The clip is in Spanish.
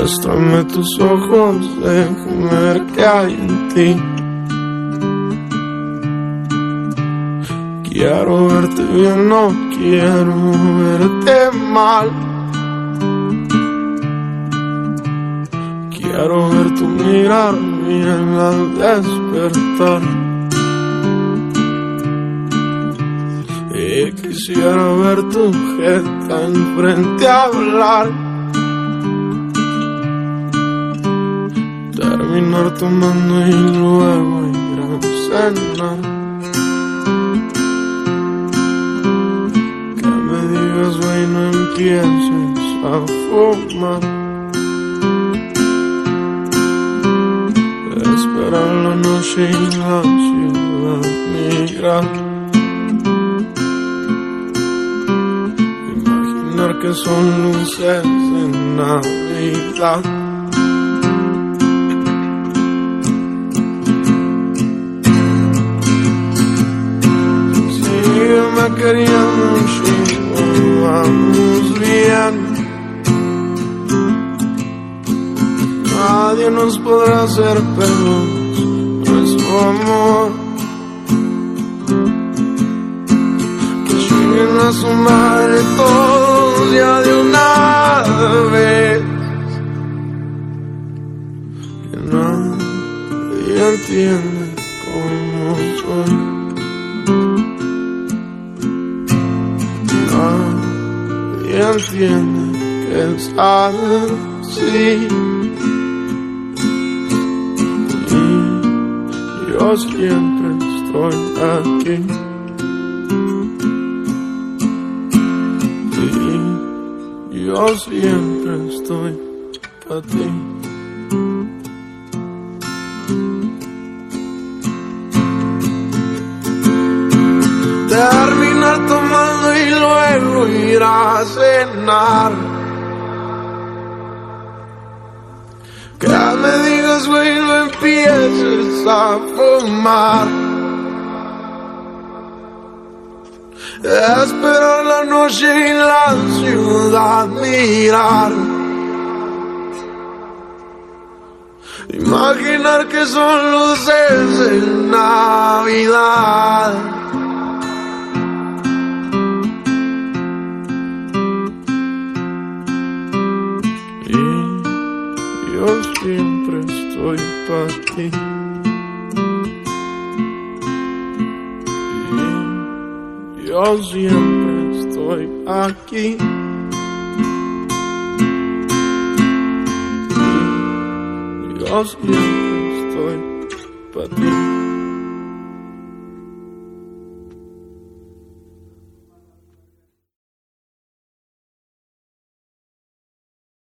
Muéstrame tus ojos, déjame ver qué hay en ti. Quiero verte bien, no quiero verte mal. Quiero ver tu mirar bien al despertar. Y quisiera ver tu jeta enfrente a hablar. Terminar tomando y luego ir a cenar. Que me digas, güey, no empieces a fumar. Esperar la noche y la ciudad migrar. Imaginar que son luces de Navidad. Me quería mucho, vamos bien. Nadie nos podrá hacer pedazos nuestro amor. Que lleguen a su madre todos ya de una vez. Que nadie entiende cómo soy. Nadie entiende que es así. Y yo siempre estoy aquí. Y yo siempre estoy para ti. Terminar tomando y luego ir a cenar. Que me digas, güey, no empieces a fumar. Esperar la noche y la ciudad mirar. Imaginar que son luces de Navidad. Yo siempre estoy para ti. Y yo siempre estoy aquí. Y yo siempre estoy para ti.